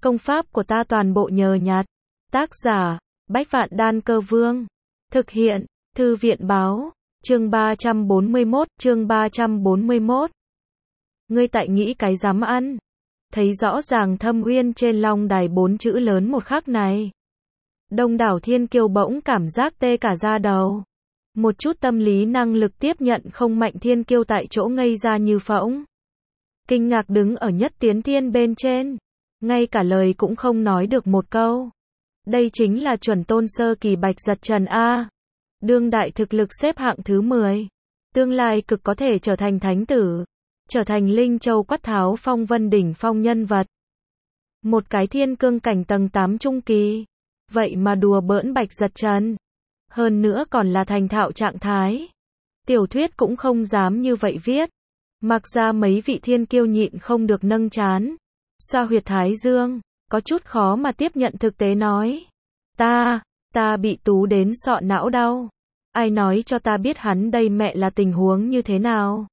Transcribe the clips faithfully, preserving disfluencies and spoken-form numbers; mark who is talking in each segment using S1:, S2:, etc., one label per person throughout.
S1: Công pháp của ta toàn bộ nhờ nhặt. Tác giả, Bách Vạn Đan Cơ Vương. Thực hiện, Thư viện Báo. Chương ba trăm bốn mươi mốt, chương ba trăm bốn mươi mốt. Ngươi tại nghĩ cái dám ăn. Thấy rõ ràng Thâm Uyên trên long đài bốn chữ lớn một khắc này. Đông đảo thiên kiêu bỗng cảm giác tê cả da đầu. Một chút tâm lý năng lực tiếp nhận không mạnh thiên kiêu tại chỗ ngây ra như phỗng. Kinh ngạc đứng ở nhất tiến thiên bên trên. Ngay cả lời cũng không nói được một câu. Đây chính là chuẩn tôn sơ kỳ Bạch Giật Trần A. Đương đại thực lực xếp hạng thứ mười. Tương lai cực có thể trở thành thánh tử. Trở thành Linh Châu Quát Tháo Phong Vân đỉnh phong nhân vật. Một cái thiên cương cảnh tầng tám trung kỳ. Vậy mà đùa bỡn Bạch Giật Trần. Hơn nữa còn là thành thạo trạng thái. Tiểu thuyết cũng không dám như vậy viết. Mặc ra mấy vị thiên kiêu nhịn không được nâng trán. Xoa huyệt thái dương. Có chút khó mà tiếp nhận thực tế nói. Ta, ta bị tú đến sọ não đau. Ai nói cho ta biết hắn đây mẹ là tình huống như thế nào.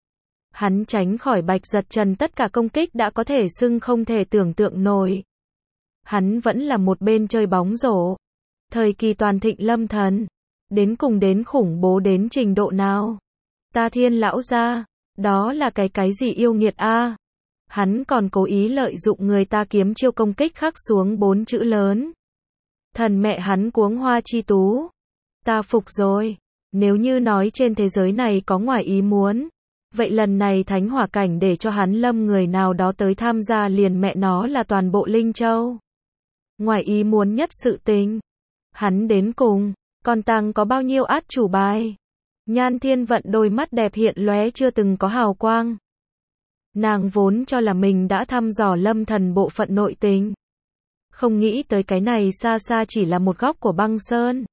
S1: Hắn tránh khỏi Bạch Giật Trần tất cả công kích đã có thể xưng không thể tưởng tượng nổi. Hắn vẫn là một bên chơi bóng rổ. Thời kỳ toàn thịnh lâm thần. Đến cùng đến khủng bố đến trình độ nào. Ta thiên lão gia. Đó là cái cái gì yêu nghiệt a? Hắn còn cố ý lợi dụng người ta kiếm chiêu công kích khắc xuống bốn chữ lớn. Thần mẹ hắn cuống hoa chi tú. Ta phục rồi. Nếu như nói trên thế giới này có ngoài ý muốn. Vậy lần này thánh hỏa cảnh để cho hắn lâm người nào đó tới tham gia liền mẹ nó là toàn bộ Linh Châu. Ngoài ý muốn nhất sự tình. Hắn đến cùng. Còn tăng có bao nhiêu át chủ bài. Nhan Thiên Vận đôi mắt đẹp hiện lóe chưa từng có hào quang. Nàng vốn cho là mình đã thăm dò lâm thần bộ phận nội tình. Không nghĩ tới cái này xa xa chỉ là một góc của băng sơn.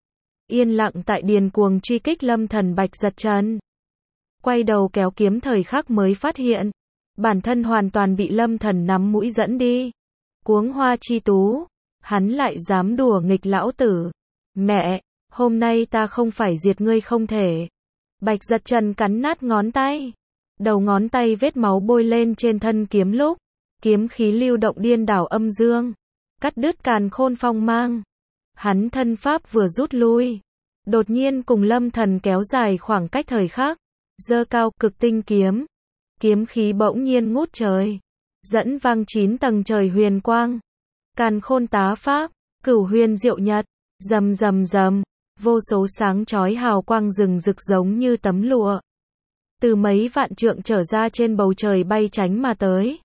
S1: Yên lặng tại điền cuồng truy kích lâm thần Bạch Giật Trần. Quay đầu kéo kiếm thời khắc mới phát hiện. Bản thân hoàn toàn bị lâm thần nắm mũi dẫn đi. Cuống hoa chi tú. Hắn lại dám đùa nghịch lão tử. Mẹ, hôm nay ta không phải diệt ngươi không thể. Bạch Giật Trần cắn nát ngón tay. Đầu ngón tay vết máu bôi lên trên thân kiếm lúc. Kiếm khí lưu động điên đảo âm dương. Cắt đứt càn khôn phong mang. Hắn thân pháp vừa rút lui. Đột nhiên cùng lâm thần kéo dài khoảng cách thời khắc. Giơ cao cực tinh kiếm. Kiếm khí bỗng nhiên ngút trời. Dẫn vang chín tầng trời huyền quang. Càn khôn tá pháp. Cửu huyền diệu nhật. Rầm rầm rầm. Vô số sáng chói hào quang rừng rực giống như tấm lụa. Từ mấy vạn trượng trở ra trên bầu trời bay tránh mà tới.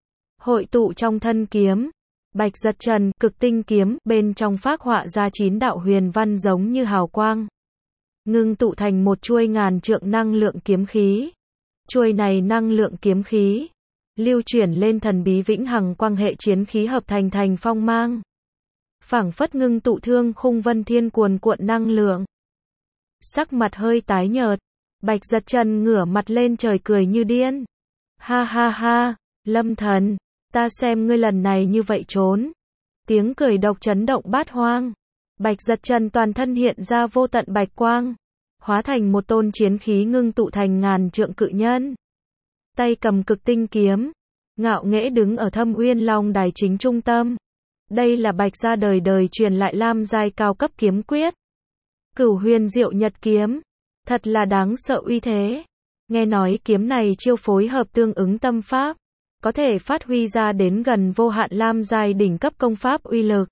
S1: Hội tụ trong thân kiếm. Bạch Giật Trần, cực tinh kiếm, bên trong phác họa ra chín đạo huyền văn giống như hào quang. Ngưng tụ thành một chuôi ngàn trượng năng lượng kiếm khí. Chuôi này năng lượng kiếm khí. Lưu chuyển lên thần bí vĩnh hằng quang hệ chiến khí hợp thành thành phong mang. Phảng phất ngưng tụ thương khung vân thiên cuồn cuộn năng lượng. Sắc mặt hơi tái nhợt. Bạch Giật Trần ngửa mặt lên trời cười như điên. Ha ha ha, lâm thần, ta xem ngươi lần này như vậy trốn. Tiếng cười độc chấn động bát hoang. Bạch Giật Trần toàn thân hiện ra vô tận bạch quang. Hóa thành một tôn chiến khí ngưng tụ thành ngàn trượng cự nhân. Tay cầm cực tinh kiếm. Ngạo nghễ đứng ở Thâm Uyên Long đài chính trung tâm. Đây là Bạch gia đời đời truyền lại lam giai cao cấp kiếm quyết. Cửu huyền diệu nhật kiếm. Thật là đáng sợ uy thế. Nghe nói kiếm này chiêu phối hợp tương ứng tâm pháp. Có thể phát huy ra đến gần vô hạn lam giai đỉnh cấp công pháp uy lực.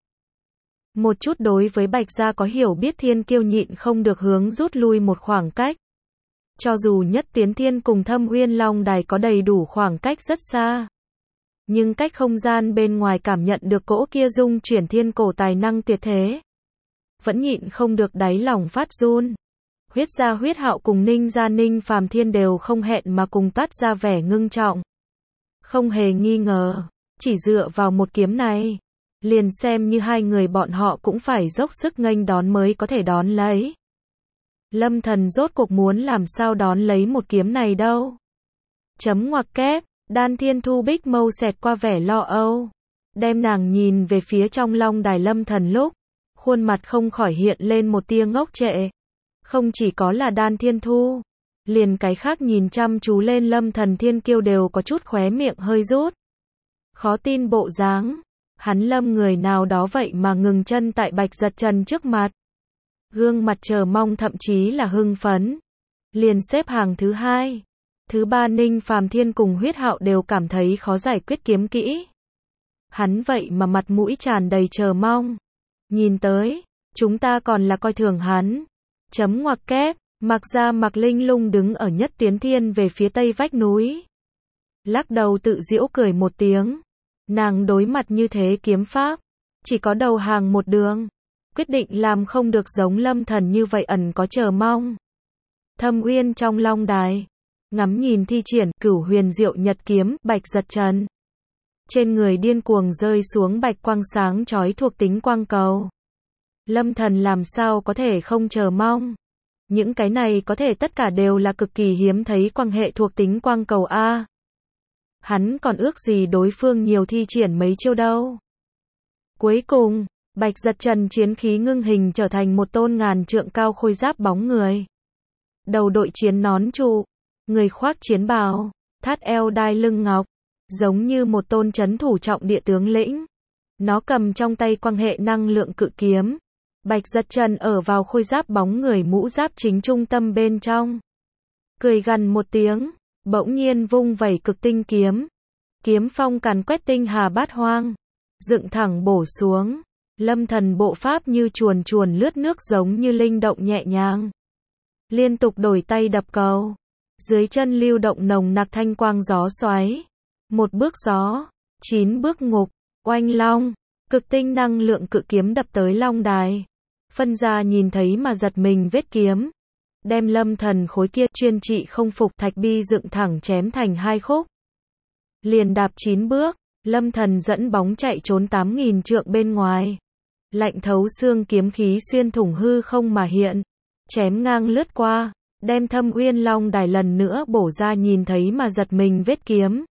S1: Một chút đối với Bạch gia có hiểu biết thiên kiêu nhịn không được hướng rút lui một khoảng cách. Cho dù nhất tiến thiên cùng Thâm Uyên Long đài có đầy đủ khoảng cách rất xa. Nhưng cách không gian bên ngoài cảm nhận được cỗ kia dung chuyển thiên cổ tài năng tuyệt thế. Vẫn nhịn không được đáy lòng phát run. Huyết gia Huyết Hạo cùng Ninh gia Ninh Phàm Thiên đều không hẹn mà cùng toát ra vẻ ngưng trọng. Không hề nghi ngờ, chỉ dựa vào một kiếm này, liền xem như hai người bọn họ cũng phải dốc sức nghênh đón mới có thể đón lấy. Lâm thần rốt cuộc muốn làm sao đón lấy một kiếm này đâu. Chấm ngoặc kép, Đan Thiên Thu Bích mâu xẹt qua vẻ lo âu. Đem nàng nhìn về phía trong long đài lâm thần lúc, khuôn mặt không khỏi hiện lên một tia ngốc trệ. Không chỉ có là Đan Thiên Thu, liền cái khác nhìn chăm chú lên lâm thần thiên kiêu đều có chút khóe miệng hơi rút. Khó tin bộ dáng, Hắn lâm người nào đó vậy mà ngừng chân tại Bạch Giật Trần trước mặt. Gương mặt chờ mong thậm chí là hưng phấn. Liền xếp hàng thứ hai. Thứ ba Ninh Phàm Thiên cùng Huyết Hạo đều cảm thấy khó giải quyết kiếm kỹ. Hắn vậy mà mặt mũi tràn đầy chờ mong. Nhìn tới, chúng ta còn là coi thường hắn. Chấm ngoặc kép, Mạc Gia Mạc Linh Lung đứng ở Nhất Tiến Thiên về phía tây vách núi. Lắc đầu tự giễu cười một tiếng. Nàng đối mặt như thế kiếm pháp, chỉ có đầu hàng một đường. Quyết định làm không được giống Lâm Thần như vậy ẩn có chờ mong. Thâm Uyên trong Long Đài, ngắm nhìn thi triển Cửu Huyền Diệu Nhật kiếm Bạch Giật Trần. Trên người điên cuồng rơi xuống bạch quang sáng chói thuộc tính quang cầu. Lâm Thần làm sao có thể không chờ mong. Những cái này có thể tất cả đều là cực kỳ hiếm thấy quang hệ thuộc tính quang cầu A. Hắn còn ước gì đối phương nhiều thi triển mấy chiêu đâu. Cuối cùng, Bạch Giật Trần chiến khí ngưng hình trở thành một tôn ngàn trượng cao khôi giáp bóng người. Đầu đội chiến nón trụ, người khoác chiến bào, thắt eo đai lưng ngọc, giống như một tôn trấn thủ trọng địa tướng lĩnh. Nó cầm trong tay quang hệ năng lượng cự kiếm. Bạch Giật Trần ở vào khôi giáp bóng người mũ giáp chính trung tâm bên trong. Cười gằn một tiếng, bỗng nhiên vung vẩy cực tinh kiếm. Kiếm phong càn quét tinh hà bát hoang, dựng thẳng bổ xuống. Lâm Thần bộ pháp như chuồn chuồn lướt nước giống như linh động nhẹ nhàng. Liên tục đổi tay đập cầu. Dưới chân lưu động nồng nặc thanh quang gió xoáy. Một bước gió, chín bước ngục, oanh long, cực tinh năng lượng cự kiếm đập tới long đài. Phân gia nhìn thấy mà giật mình vết kiếm. Đem Lâm Thần khối kia chuyên trị không phục thạch bi dựng thẳng chém thành hai khúc. Liền đạp chín bước, Lâm Thần dẫn bóng chạy trốn tám nghìn trượng bên ngoài. Lạnh thấu xương kiếm khí xuyên thủng hư không mà hiện. Chém ngang lướt qua, đem Thâm Uyên Long Đài lần nữa bổ ra nhìn thấy mà giật mình vết kiếm.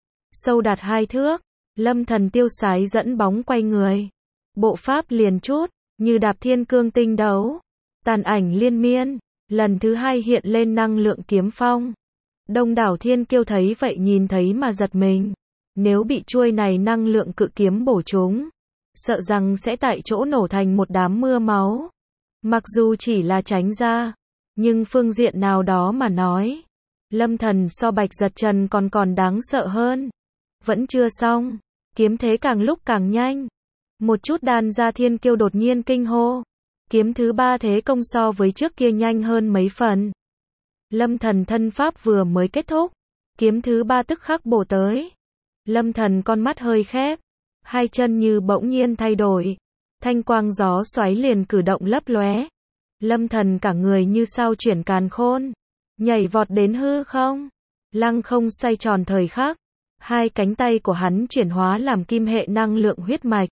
S1: Sâu đạt hai thước, Lâm Thần tiêu sái dẫn bóng quay người. Bộ pháp liền chút, như đạp thiên cương tinh đấu. Tàn ảnh liên miên, lần thứ hai hiện lên năng lượng kiếm phong. Đông đảo thiên kiêu thấy vậy nhìn thấy mà giật mình. Nếu bị chuôi này năng lượng cự kiếm bổ trúng, sợ rằng sẽ tại chỗ nổ thành một đám mưa máu. Mặc dù chỉ là tránh ra, nhưng phương diện nào đó mà nói, Lâm Thần so Bạch Giật Trần còn còn đáng sợ hơn. Vẫn chưa xong, kiếm thế càng lúc càng nhanh. Một chút đàn gia thiên kiêu đột nhiên kinh hô. Kiếm thứ ba thế công so với trước kia nhanh hơn mấy phần. Lâm Thần thân pháp vừa mới kết thúc, kiếm thứ ba tức khắc bổ tới. Lâm Thần con mắt hơi khép, hai chân như bỗng nhiên thay đổi. Thanh quang gió xoáy liền cử động lấp lóe. Lâm Thần cả người như sao chuyển càn khôn, nhảy vọt đến hư không, lăng không xoay tròn thời khắc. Hai cánh tay của hắn chuyển hóa làm kim hệ năng lượng huyết mạch.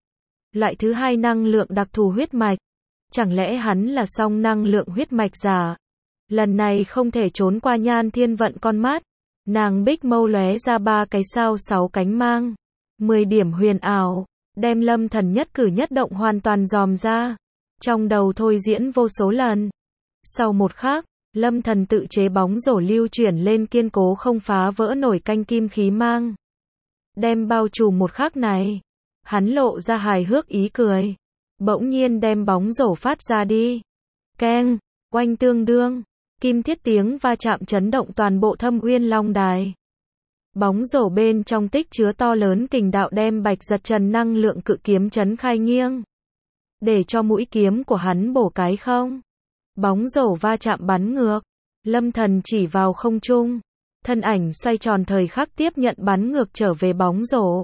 S1: Loại thứ hai năng lượng đặc thù huyết mạch. Chẳng lẽ hắn là song năng lượng huyết mạch giả? Lần này không thể trốn qua Nhan Thiên Vận con mắt. Nàng bích mâu lóe ra ba cái sao sáu cánh mang. Mười điểm huyền ảo, đem Lâm Thần nhất cử nhất động hoàn toàn dòm ra. Trong đầu thôi diễn vô số lần. Sau một khắc, Lâm Thần tự chế bóng rổ lưu chuyển lên kiên cố không phá vỡ nổi canh kim khí mang. Đem bao trùm một khắc này, hắn lộ ra hài hước ý cười. Bỗng nhiên đem bóng rổ phát ra đi. Keng, oanh tương đương, kim thiết tiếng va chạm chấn động toàn bộ Thâm Uyên Long Đài. Bóng rổ bên trong tích chứa to lớn kình đạo đem Bạch Giật Trần năng lượng cự kiếm chấn khai nghiêng. Để cho mũi kiếm của hắn bổ cái không. Bóng rổ va chạm bắn ngược. Lâm Thần chỉ vào không trung. Thân ảnh xoay tròn thời khắc tiếp nhận bắn ngược trở về bóng rổ.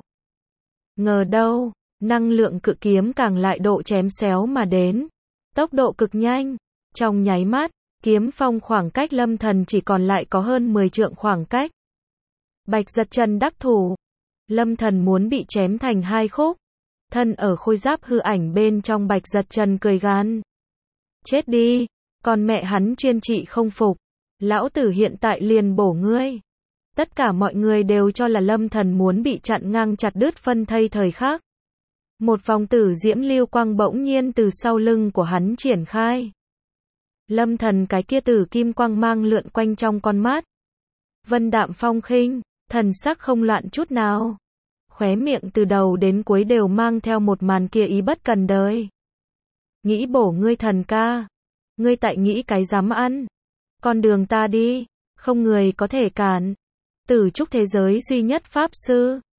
S1: Ngờ đâu, năng lượng cự kiếm càng lại độ chém xéo mà đến. Tốc độ cực nhanh. Trong nháy mắt, kiếm phong khoảng cách Lâm Thần chỉ còn lại có hơn mười trượng khoảng cách. Bạch Giật Trần đắc thủ. Lâm Thần muốn bị chém thành hai khúc. Thân ở khôi giáp hư ảnh bên trong Bạch Giật Trần cười gan. Chết đi, còn mẹ hắn chuyên trị không phục. Lão tử hiện tại liền bổ ngươi. Tất cả mọi người đều cho là Lâm Thần muốn bị chặn ngang chặt đứt phân thây thời khắc. Một vòng tử diễm lưu quang bỗng nhiên từ sau lưng của hắn triển khai. Lâm Thần cái kia tử kim quang mang lượn quanh trong con mắt. Vân đạm phong khinh, thần sắc không loạn chút nào. khóe miệng từ đầu đến cuối đều mang theo một màn kia ý bất cần đời. Nghĩ bổ ngươi thần ca. Ngươi tại nghĩ cái dám ăn. Con đường ta đi, không người có thể cản. Tử trúc thế giới duy nhất pháp sư.